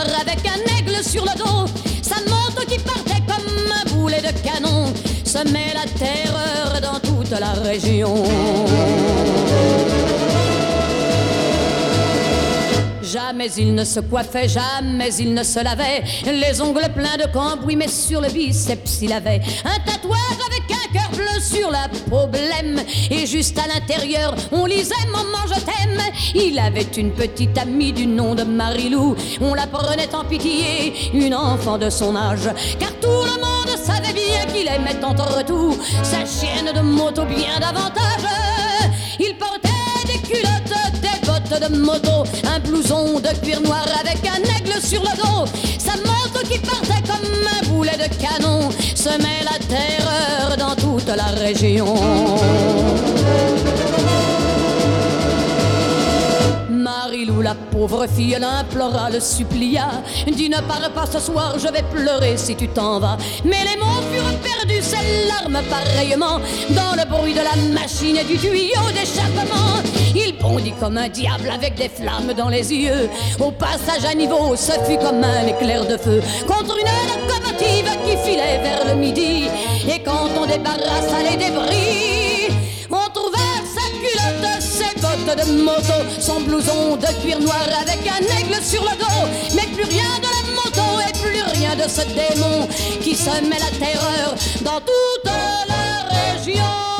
avec un aigle sur le dos. Sa moto qui partait comme un boulet de canon semait la terreur dans toute la région. Jamais il ne se coiffait, jamais il ne se lavait, les ongles pleins de cambouis, mais sur le biceps il avait un tatouage avec un cœur bleu sur la peau blême. Et juste à l'intérieur, on lisait « Maman, je t'aime ». Il avait une petite amie du nom de Marilou. On la prenait en pitié, une enfant de son âge, car tout le monde savait bien qu'il aimait entre tout sa chienne de moto bien davantage. Il portait des culottes, des bottes de moto, un blouson de cuir noir avec un aigle sur le dos. Sa moto qui partait comme un boulet de canon semait la terreur dans toute la région. Marilou, la pauvre fille, l'implora, le supplia. Dis ne pars pas ce soir, je vais pleurer si tu t'en vas. Mais les mots furent perdus, ses larmes pareillement, dans le bruit de la machine et du tuyau d'échappement. Il bondit comme un diable avec des flammes dans les yeux. Au passage à niveau, ce fut comme un éclair de feu contre une locomotive qui filait vers le midi. Et quand on débarrassa les débris, on trouva sa culotte, ses bottes de moto, son blouson de cuir noir avec un aigle sur le dos. Mais plus rien de la moto et plus rien de ce démon qui semait la terreur dans toute la région.